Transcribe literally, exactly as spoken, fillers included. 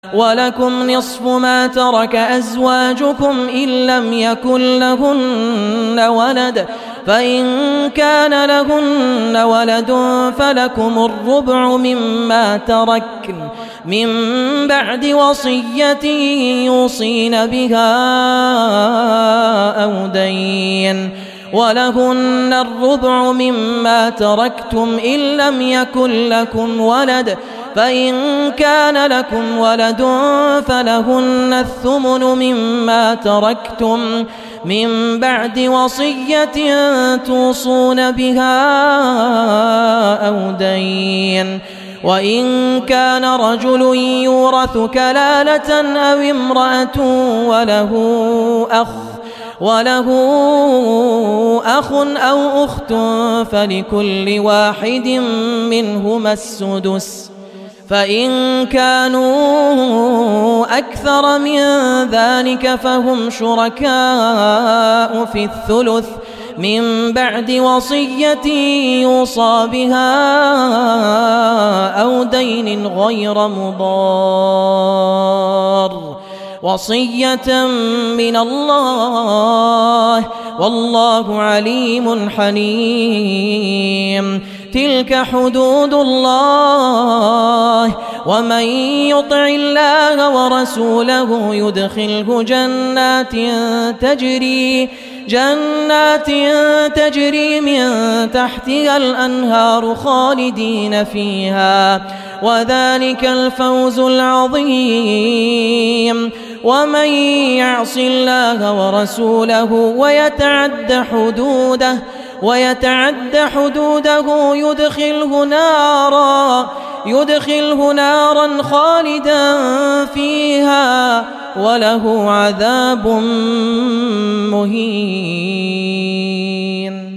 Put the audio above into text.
ولكم نصف ما ترك أزواجكم إن لم يكن لهن ولد فإن كان لهن ولد فلكم الربع مما تركن من بعد وصية يوصين بها أو دين ولهن الربع مما تركتم إن لم يكن لكم ولد فإن كان لكم ولد فلهن الثمن مما تركتم من بعد وصية توصون بها أو دين وإن كان رجل يورث كلالة أو امرأة وله أخ وله أخ أو أخت فلكل واحد منهما السدس فإن كانوا أكثر من ذلك فهم شركاء في الثلث من بعد وصية يوصى بها أو دين غير مضار وصية من الله والله عليم حليم. تلك حدود الله ومن يطع الله ورسوله يدخله جنات تجري جنات تجري من تحتها الأنهار خالدين فيها وذلك الفوز العظيم. ومن يعص الله ورسوله ويتعد حدوده ويتعد حدوده يدخله نارا يدخله نارا خالدا فيها وله عذاب مهين.